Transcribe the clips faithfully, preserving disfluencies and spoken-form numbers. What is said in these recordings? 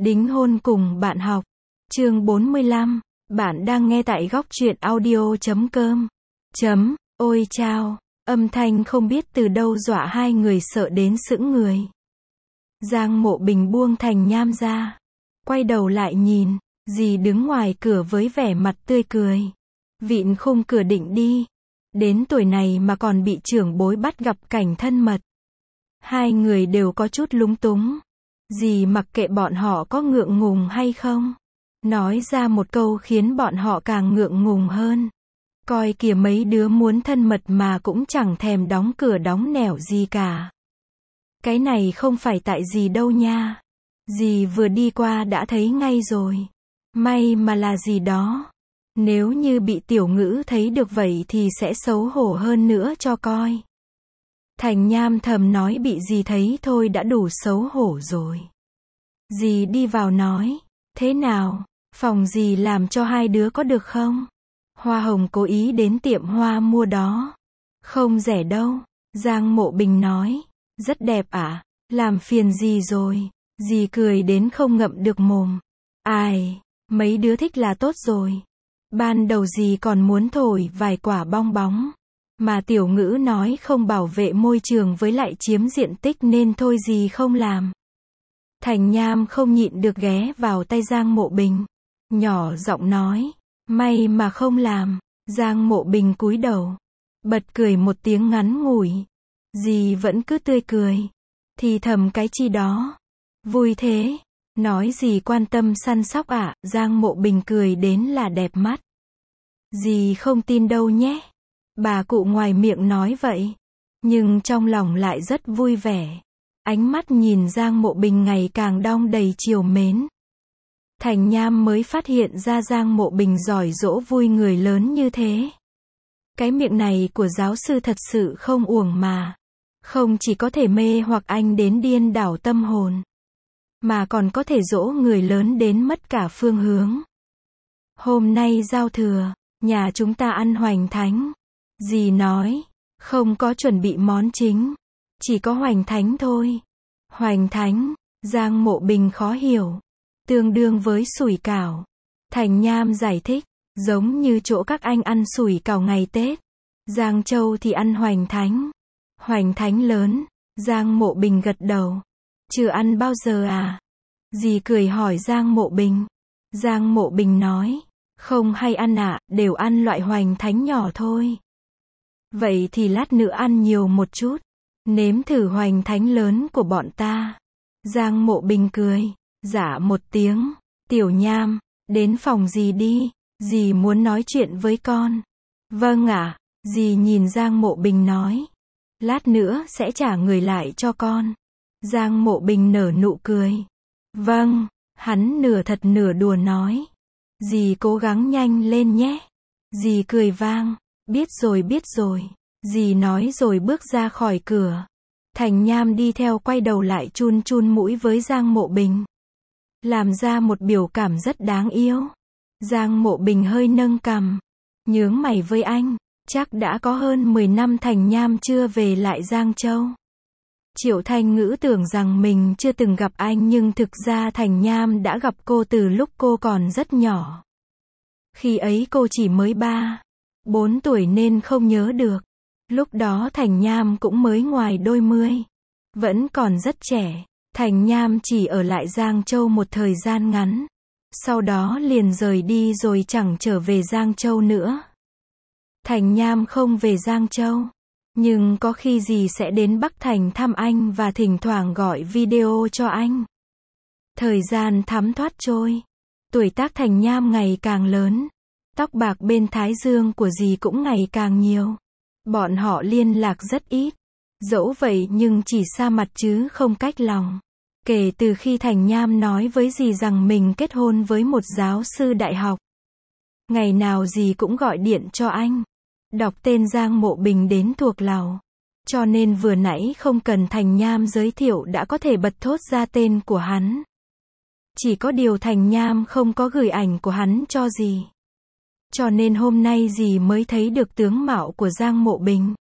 Đính hôn cùng bạn học. Chương bốn mươi lăm. Bạn đang nghe tại góc truyện audio chấm com. Chấm. Ôi chao. Âm thanh không biết từ đâu dọa hai người sợ đến sững người. Giang Mộ Bình buông Thành Nham ra. Quay đầu lại nhìn. Dì đứng ngoài cửa với vẻ mặt tươi cười. Vịn khung cửa định đi. Đến tuổi này mà còn bị trưởng bối bắt gặp cảnh thân mật. Hai người đều có chút lúng túng. Dì mặc kệ bọn họ có ngượng ngùng hay không. Nói ra một câu khiến bọn họ càng ngượng ngùng hơn. Coi kìa mấy đứa muốn thân mật mà cũng chẳng thèm đóng cửa đóng nẻo gì cả. Cái này không phải tại dì đâu nha. Dì vừa đi qua đã thấy ngay rồi. May mà là gì đó. Nếu như bị Tiểu Ngữ thấy được vậy thì sẽ xấu hổ hơn nữa cho coi. Thành Nham thầm nói bị dì thấy thôi đã đủ xấu hổ rồi. Dì đi vào nói, thế nào, phòng dì làm cho hai đứa có được không? Hoa hồng cố ý đến tiệm hoa mua đó. Không rẻ đâu, Giang Mộ Bình nói, rất đẹp ạ, làm phiền dì rồi. Dì cười đến không ngậm được mồm. Ai, mấy đứa thích là tốt rồi. Ban đầu dì còn muốn thổi vài quả bong bóng. Mà Tiểu Ngữ nói không bảo vệ môi trường với lại chiếm diện tích nên thôi dì không làm. Thành Nham không nhịn được ghé vào tay Giang Mộ Bình. Nhỏ giọng nói, may mà không làm. Giang Mộ Bình cúi đầu. Bật cười một tiếng ngắn ngủi. Dì vẫn cứ tươi cười. Thì thầm cái chi đó. Vui thế. Nói dì quan tâm săn sóc ạ. À? Giang Mộ Bình cười đến là đẹp mắt. Dì không tin đâu nhé. Bà cụ ngoài miệng nói vậy. Nhưng trong lòng lại rất vui vẻ. Ánh mắt nhìn Giang Mộ Bình ngày càng đong đầy trìu mến. Thành Nham mới phát hiện ra Giang Mộ Bình giỏi dỗ vui người lớn như thế. Cái miệng này của giáo sư thật sự không uổng mà. Không chỉ có thể mê hoặc anh đến điên đảo tâm hồn. Mà còn có thể dỗ người lớn đến mất cả phương hướng. Hôm nay giao thừa, nhà chúng ta ăn hoành thánh. Dì nói, không có chuẩn bị món chính. Chỉ có hoành thánh thôi. Hoành thánh, Giang Mộ Bình khó hiểu. Tương đương với sủi cảo. Thành Nham giải thích, giống như chỗ các anh ăn sủi cảo ngày Tết. Giang Châu thì ăn hoành thánh. Hoành thánh lớn, Giang Mộ Bình gật đầu. Chưa ăn bao giờ à? Dì cười hỏi Giang Mộ Bình. Giang Mộ Bình nói, không hay ăn ạ, à, đều ăn loại hoành thánh nhỏ thôi. Vậy thì lát nữa ăn nhiều một chút. Nếm thử hoành thánh lớn của bọn ta. Giang Mộ Bình cười. Dạ một tiếng. Tiểu Nham, đến phòng dì đi. Dì muốn nói chuyện với con. Vâng ạ. À, dì nhìn Giang Mộ Bình nói. Lát nữa sẽ trả người lại cho con. Giang Mộ Bình nở nụ cười. Vâng. Hắn nửa thật nửa đùa nói. Dì cố gắng nhanh lên nhé. Dì cười vang. Biết rồi biết rồi. Dì nói rồi bước ra khỏi cửa. Thành Nham đi theo quay đầu lại chun chun mũi với Giang Mộ Bình. Làm ra một biểu cảm rất đáng yêu. Giang Mộ Bình hơi nâng cằm. Nhướng mày với anh. Chắc đã có hơn mười năm Thành Nham chưa về lại Giang Châu. Triệu Thanh Ngữ tưởng rằng mình chưa từng gặp anh nhưng thực ra Thành Nham đã gặp cô từ lúc cô còn rất nhỏ. Khi ấy cô chỉ mới ba, bốn tuổi nên không nhớ được. Lúc đó Thành Nham cũng mới ngoài đôi mươi. Vẫn còn rất trẻ. Thành Nham chỉ ở lại Giang Châu một thời gian ngắn. Sau đó liền rời đi rồi chẳng trở về Giang Châu nữa. Thành Nham không về Giang Châu. Nhưng có khi gì sẽ đến Bắc Thành thăm anh và thỉnh thoảng gọi video cho anh. Thời gian thấm thoát trôi. Tuổi tác Thành Nham ngày càng lớn. Tóc bạc bên thái dương của dì cũng ngày càng nhiều. Bọn họ liên lạc rất ít. Dẫu vậy nhưng chỉ xa mặt chứ không cách lòng. Kể từ khi Thành Nham nói với dì rằng mình kết hôn với một giáo sư đại học. Ngày nào dì cũng gọi điện cho anh. Đọc tên Giang Mộ Bình đến thuộc lòng. Cho nên vừa nãy không cần Thành Nham giới thiệu đã có thể bật thốt ra tên của hắn. Chỉ có điều Thành Nham không có gửi ảnh của hắn cho dì. Cho nên hôm nay dì mới thấy được tướng mạo của Giang Mộ Bình.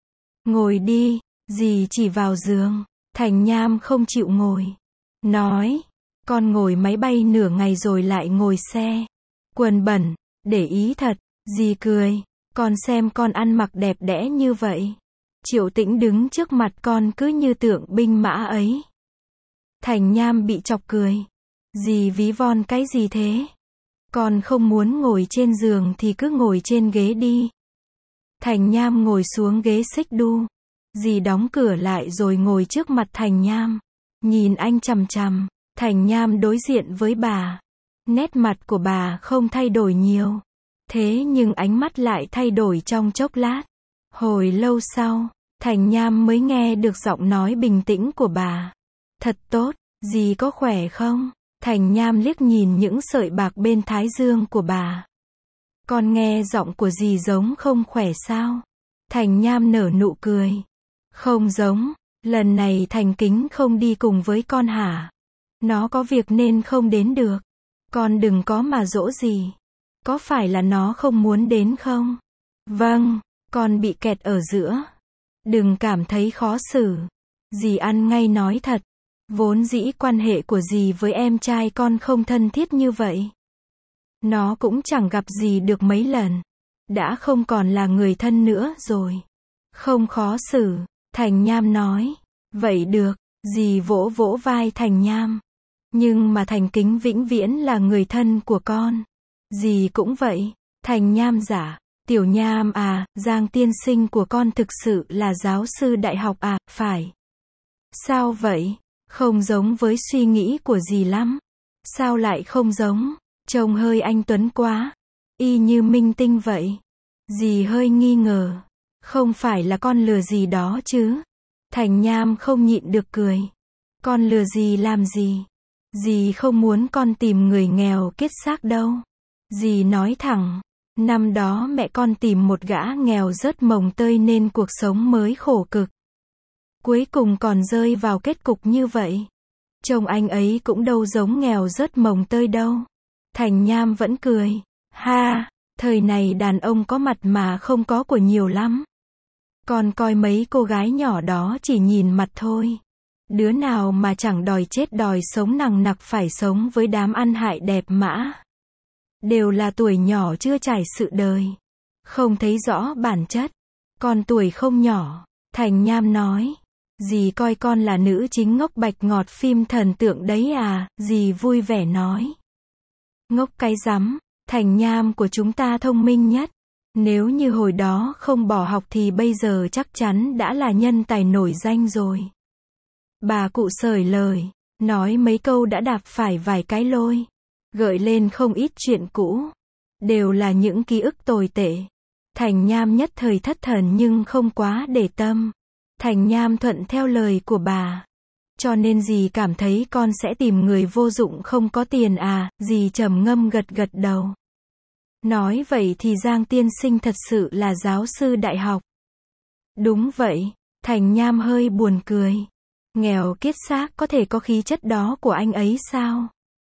Ngồi đi, dì chỉ vào giường. Thành Nham không chịu ngồi. Nói, Con ngồi máy bay nửa ngày rồi lại ngồi xe. Quần bẩn, để ý thật. Dì cười. Con xem con ăn mặc đẹp đẽ như vậy. Triệu Tĩnh đứng trước mặt con cứ như tượng binh mã ấy. Thành Nham bị chọc cười. Dì ví von cái gì thế? Con không muốn ngồi trên giường thì cứ ngồi trên ghế đi. Thành Nham ngồi xuống ghế xích đu. Dì đóng cửa lại rồi ngồi trước mặt Thành Nham. Nhìn anh chằm chằm. Thành Nham đối diện với bà. Nét mặt của bà không thay đổi nhiều. Thế nhưng ánh mắt lại thay đổi trong chốc lát. Hồi lâu sau, Thành Nham mới nghe được giọng nói bình tĩnh của bà. Thật tốt, dì có khỏe không? Thành Nham liếc nhìn những sợi bạc bên thái dương của bà. Con nghe giọng của dì giống không khỏe sao? Thành Nham nở nụ cười. Không giống, lần này Thành Kính không đi cùng với con hả? Nó có việc nên không đến được. Con đừng có mà dỗ gì. Có phải là nó không muốn đến không? Vâng, con bị kẹt ở giữa. Đừng cảm thấy khó xử. Dì ăn ngay nói thật. Vốn dĩ quan hệ của dì với em trai con không thân thiết như vậy. Nó cũng chẳng gặp dì được mấy lần. Đã không còn là người thân nữa rồi. Không khó xử, Thành Nham nói. Vậy được, dì vỗ vỗ vai Thành Nham. Nhưng mà Thành Kính vĩnh viễn là người thân của con. Dì cũng vậy. Thành Nham giả. Tiểu Nham à, Giang tiên sinh của con thực sự là giáo sư đại học à, phải. Sao vậy? Không giống với suy nghĩ của dì lắm. Sao lại không giống? Trông hơi anh tuấn quá. Y như minh tinh vậy. Dì hơi nghi ngờ. Không phải là con lừa dì đó chứ? Thành Nham không nhịn được cười. Con lừa dì làm gì? Dì không muốn con tìm người nghèo kiết xác đâu. Dì nói thẳng. Năm đó mẹ con tìm một gã nghèo rớt mồng tơi nên cuộc sống mới khổ cực. Cuối cùng còn rơi vào kết cục như vậy. Chồng anh ấy cũng đâu giống nghèo rớt mồng tơi đâu. Thành Nham vẫn cười. Ha, thời này đàn ông có mặt mà không có của nhiều lắm. Còn coi mấy cô gái nhỏ đó chỉ nhìn mặt thôi. Đứa nào mà chẳng đòi chết đòi sống nằng nặc phải sống với đám ăn hại đẹp mã. Đều là tuổi nhỏ chưa trải sự đời. Không thấy rõ bản chất. Con tuổi không nhỏ. Thành Nham nói. Dì coi con là nữ chính ngốc bạch ngọt phim thần tượng đấy à, dì vui vẻ nói. Ngốc cái rắm, Thành Nham của chúng ta thông minh nhất. Nếu như hồi đó không bỏ học thì bây giờ chắc chắn đã là nhân tài nổi danh rồi. Bà cụ sởi lời, nói mấy câu đã đạp phải vài cái lôi. Gợi lên không ít chuyện cũ. Đều là những ký ức tồi tệ. Thành Nham nhất thời thất thần nhưng không quá để tâm. Thành Nham thuận theo lời của bà. Cho nên dì cảm thấy con sẽ tìm người vô dụng không có tiền à, dì trầm ngâm gật gật đầu. Nói vậy thì Giang tiên sinh thật sự là giáo sư đại học. Đúng vậy, Thành Nham hơi buồn cười. Nghèo kiết xác có thể có khí chất đó của anh ấy sao?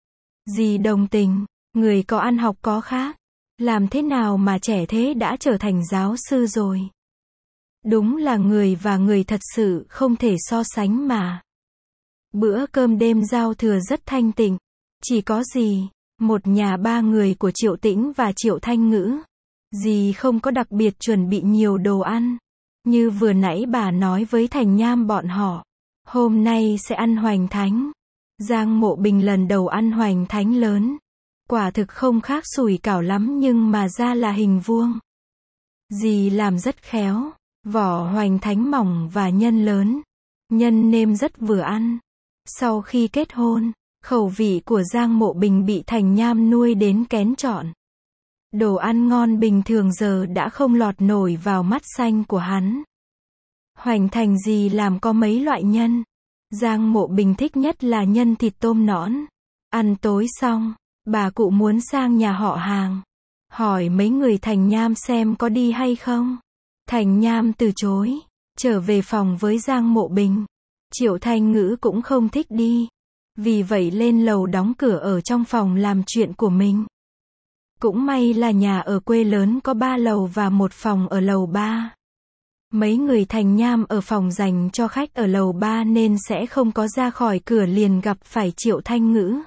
Dì đồng tình, người có ăn học có khác. Làm thế nào mà trẻ thế đã trở thành giáo sư rồi? Đúng là người và người thật sự không thể so sánh mà. Bữa cơm đêm giao thừa rất thanh tịnh. Chỉ có dì, một nhà ba người của Triệu Tĩnh và Triệu Thanh Ngữ. Dì không có đặc biệt chuẩn bị nhiều đồ ăn. Như vừa nãy bà nói với Thành Nham bọn họ. Hôm nay sẽ ăn hoành thánh. Giang Mộ Bình lần đầu ăn hoành thánh lớn. Quả thực không khác sủi cảo lắm nhưng mà ra là hình vuông. Dì làm rất khéo. Vỏ hoành thánh mỏng và nhân lớn. Nhân nêm rất vừa ăn. Sau khi kết hôn, khẩu vị của Giang Mộ Bình bị Thành Nham nuôi đến kén chọn. Đồ ăn ngon bình thường giờ đã không lọt nổi vào mắt xanh của hắn. Hoành thành gì làm có mấy loại nhân. Giang Mộ Bình thích nhất là nhân thịt tôm nõn. Ăn tối xong, bà cụ muốn sang nhà họ hàng. Hỏi mấy người Thành Nham xem có đi hay không. Thành Nham từ chối. Trở về phòng với Giang Mộ Bình. Triệu Thanh Ngữ cũng không thích đi. Vì vậy lên lầu đóng cửa ở trong phòng làm chuyện của mình. Cũng may là nhà ở quê lớn có ba lầu và một phòng ở lầu ba. Mấy người Thành Nham ở phòng dành cho khách ở lầu ba nên sẽ không có ra khỏi cửa liền gặp phải Triệu Thanh Ngữ.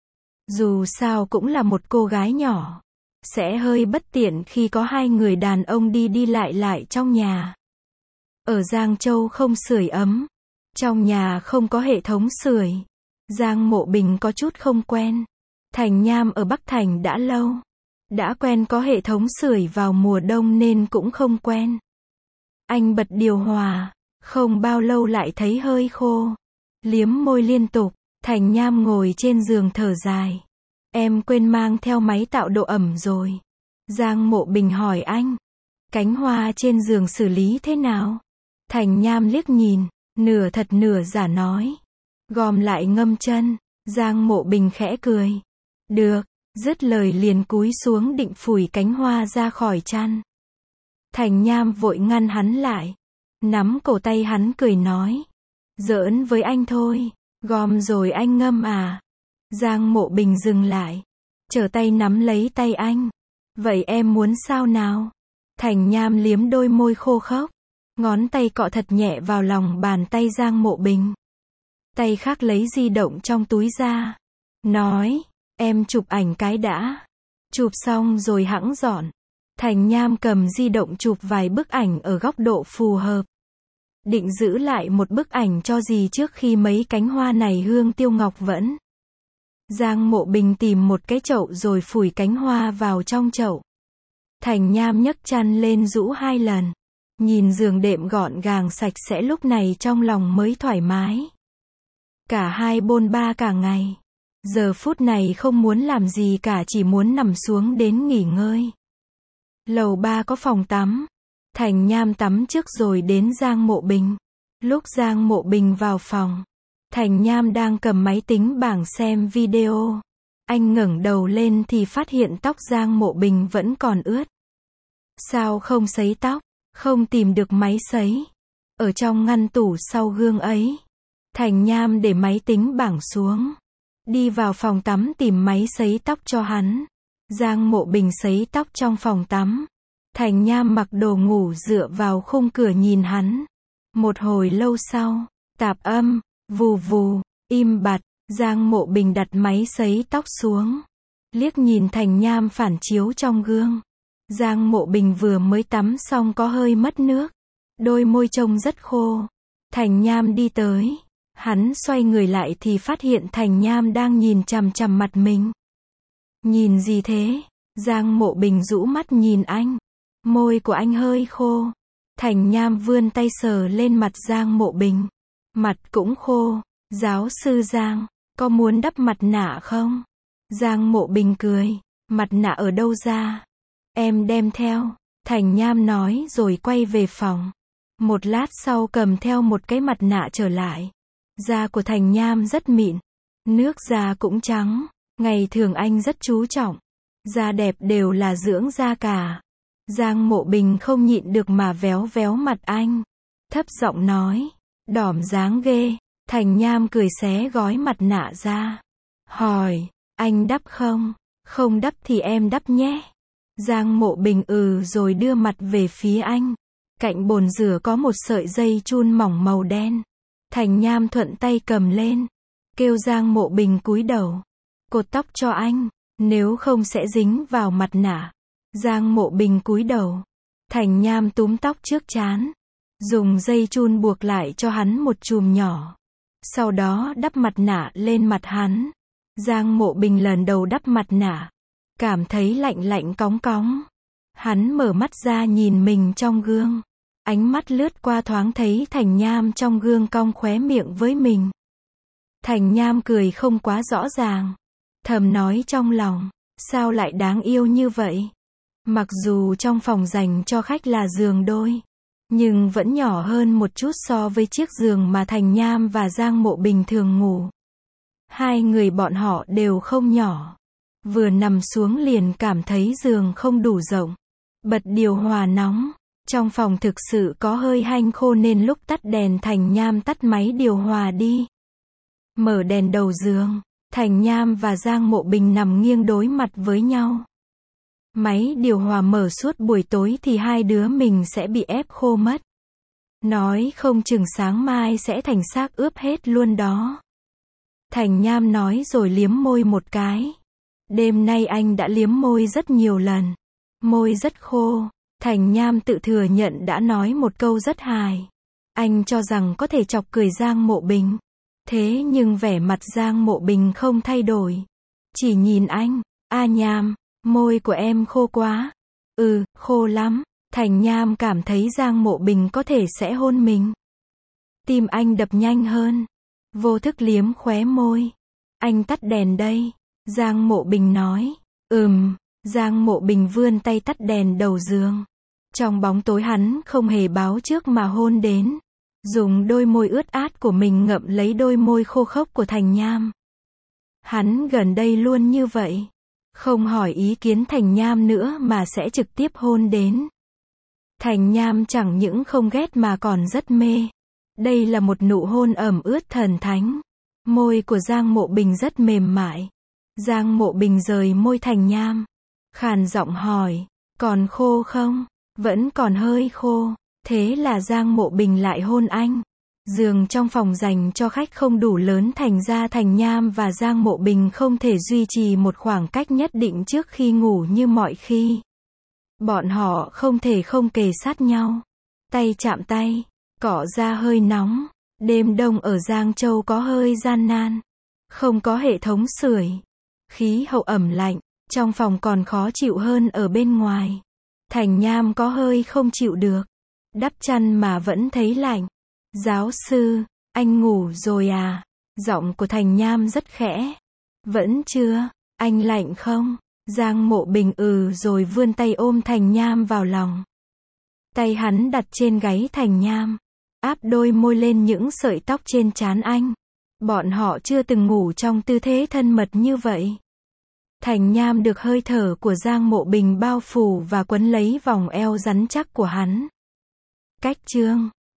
Dù sao cũng là một cô gái nhỏ, sẽ hơi bất tiện khi có hai người đàn ông đi đi lại lại trong nhà. Ở Giang Châu không sưởi ấm, trong nhà không có hệ thống sưởi. Giang Mộ Bình có chút không quen. Thành Nham ở Bắc Thành đã lâu, đã quen có hệ thống sưởi vào mùa đông nên cũng không quen. Anh bật điều hòa, không bao lâu lại thấy hơi khô. Liếm môi liên tục, Thành Nham ngồi trên giường thở dài. Em quên mang theo máy tạo độ ẩm rồi. Giang Mộ Bình hỏi anh. Cánh hoa trên giường xử lý thế nào? Thành Nham liếc nhìn, nửa thật nửa giả nói. Gom lại ngâm chân. Giang Mộ Bình khẽ cười. Được, dứt lời liền cúi xuống định phủi cánh hoa ra khỏi chăn. Thành Nham vội ngăn hắn lại. Nắm cổ tay hắn cười nói. Giỡn với anh thôi, gom rồi anh ngâm à? Giang Mộ Bình dừng lại, trở tay nắm lấy tay anh. Vậy em muốn sao nào? Thành Nham liếm đôi môi khô khốc, ngón tay cọ thật nhẹ vào lòng bàn tay Giang Mộ Bình. Tay khác lấy di động trong túi ra, nói, em chụp ảnh cái đã. Chụp xong rồi hẵng dọn. Thành Nham cầm di động chụp vài bức ảnh ở góc độ phù hợp. Định giữ lại một bức ảnh cho dì trước khi mấy cánh hoa này hương tiêu ngọc vẫn. Giang Mộ Bình tìm một cái chậu rồi phủi cánh hoa vào trong chậu. Thành Nham nhấc chăn lên rũ hai lần. Nhìn giường đệm gọn gàng sạch sẽ lúc này trong lòng mới thoải mái. Cả hai bôn ba cả ngày. Giờ phút này không muốn làm gì cả, chỉ muốn nằm xuống đến nghỉ ngơi. Lầu ba có phòng tắm. Thành Nham tắm trước rồi đến Giang Mộ Bình. Lúc Giang Mộ Bình vào phòng, Thành Nham đang cầm máy tính bảng xem video. Anh ngẩng đầu lên thì phát hiện tóc Giang Mộ Bình vẫn còn ướt. Sao không sấy tóc? Không tìm được máy sấy. Ở trong ngăn tủ sau gương ấy. Thành Nham để máy tính bảng xuống. Đi vào phòng tắm tìm máy sấy tóc cho hắn. Giang Mộ Bình sấy tóc trong phòng tắm. Thành Nham mặc đồ ngủ dựa vào khung cửa nhìn hắn. Một hồi lâu sau, tạp âm, vù vù, im bặt, Giang Mộ Bình đặt máy sấy tóc xuống. Liếc nhìn Thành Nham phản chiếu trong gương. Giang Mộ Bình vừa mới tắm xong có hơi mất nước. Đôi môi trông rất khô. Thành Nham đi tới. Hắn xoay người lại thì phát hiện Thành Nham đang nhìn chằm chằm mặt mình. Nhìn gì thế? Giang Mộ Bình rũ mắt nhìn anh. Môi của anh hơi khô. Thành Nham vươn tay sờ lên mặt Giang Mộ Bình. Mặt cũng khô. Giáo sư Giang, có muốn đắp mặt nạ không? Giang Mộ Bình cười. Mặt nạ ở đâu ra? Em đem theo. Thành Nham nói rồi quay về phòng. Một lát sau cầm theo một cái mặt nạ trở lại. Da của Thành Nham rất mịn. Nước da cũng trắng. Ngày thường anh rất chú trọng. Da đẹp đều là dưỡng da cả. Giang Mộ Bình không nhịn được mà véo véo mặt anh. Thấp giọng nói. Đỏm dáng ghê. Thành Nham cười xé gói mặt nạ ra. Hỏi. Anh đắp không? Không đắp thì em đắp nhé. Giang Mộ Bình ừ rồi đưa mặt về phía anh. Cạnh bồn rửa có một sợi dây chun mỏng màu đen. Thành Nham thuận tay cầm lên. Kêu Giang Mộ Bình cúi đầu. Cột tóc cho anh. Nếu không sẽ dính vào mặt nạ. Giang Mộ Bình cúi đầu. Thành Nham túm tóc trước trán. Dùng dây chun buộc lại cho hắn một chùm nhỏ. Sau đó đắp mặt nạ lên mặt hắn. Giang Mộ Bình lần đầu đắp mặt nạ. Cảm thấy lạnh lạnh cóng cóng. Hắn mở mắt ra nhìn mình trong gương. Ánh mắt lướt qua thoáng thấy Thành Nham trong gương cong khóe miệng với mình. Thành Nham cười không quá rõ ràng. Thầm nói trong lòng. Sao lại đáng yêu như vậy? Mặc dù trong phòng dành cho khách là giường đôi. Nhưng vẫn nhỏ hơn một chút so với chiếc giường mà Thành Nham và Giang Mộ Bình thường ngủ. Hai người bọn họ đều không nhỏ. Vừa nằm xuống liền cảm thấy giường không đủ rộng. Bật điều hòa nóng. Trong phòng thực sự có hơi hanh khô nên lúc tắt đèn Thành Nham tắt máy điều hòa đi. Mở đèn đầu giường. Thành Nham và Giang Mộ Bình nằm nghiêng đối mặt với nhau. Máy điều hòa mở suốt buổi tối thì hai đứa mình sẽ bị ép khô mất. Nói không chừng sáng mai sẽ thành xác ướp hết luôn đó. Thành Nham nói rồi liếm môi một cái. Đêm nay anh đã liếm môi rất nhiều lần. Môi rất khô. Thành Nham tự thừa nhận đã nói một câu rất hài. Anh cho rằng có thể chọc cười Giang Mộ Bình. Thế nhưng vẻ mặt Giang Mộ Bình không thay đổi. Chỉ nhìn anh. A Nham, môi của em khô quá. Ừ, khô lắm. Thành Nham cảm thấy Giang Mộ Bình có thể sẽ hôn mình. Tim anh đập nhanh hơn. Vô thức liếm khóe môi. Anh tắt đèn đây. Giang Mộ Bình nói. Ừm. Giang Mộ Bình vươn tay tắt đèn đầu giường. Trong bóng tối hắn không hề báo trước mà hôn đến. Dùng đôi môi ướt át của mình ngậm lấy đôi môi khô khốc của Thành Nham. Hắn gần đây luôn như vậy. Không hỏi ý kiến Thành Nham nữa mà sẽ trực tiếp hôn đến. Thành Nham chẳng những không ghét mà còn rất mê. Đây là một nụ hôn ẩm ướt thần thánh. Môi của Giang Mộ Bình rất mềm mại. Giang Mộ Bình rời môi Thành Nham. Khàn giọng hỏi, còn khô không? Vẫn còn hơi khô. Thế là Giang Mộ Bình lại hôn anh. Giường trong phòng dành cho khách không đủ lớn, thành ra Thành Nham và Giang Mộ Bình không thể duy trì một khoảng cách nhất định trước khi ngủ như mọi khi. Bọn họ không thể không kề sát nhau. Tay chạm tay, cọ ra hơi nóng. Đêm đông ở Giang Châu có hơi gian nan. Không có hệ thống sưởi. Khí hậu ẩm lạnh, trong phòng còn khó chịu hơn ở bên ngoài. Thành Nham có hơi không chịu được. Đắp chăn mà vẫn thấy lạnh. Giáo sư, anh ngủ rồi à? Giọng của Thành Nham rất khẽ. Vẫn chưa, anh lạnh không? Giang Mộ Bình ừ rồi vươn tay ôm Thành Nham vào lòng. Tay hắn đặt trên gáy Thành Nham. Áp đôi môi lên những sợi tóc trên trán anh. Bọn họ chưa từng ngủ trong tư thế thân mật như vậy. Thành Nham được hơi thở của Giang Mộ Bình bao phủ và quấn lấy vòng eo rắn chắc của hắn. Cách chương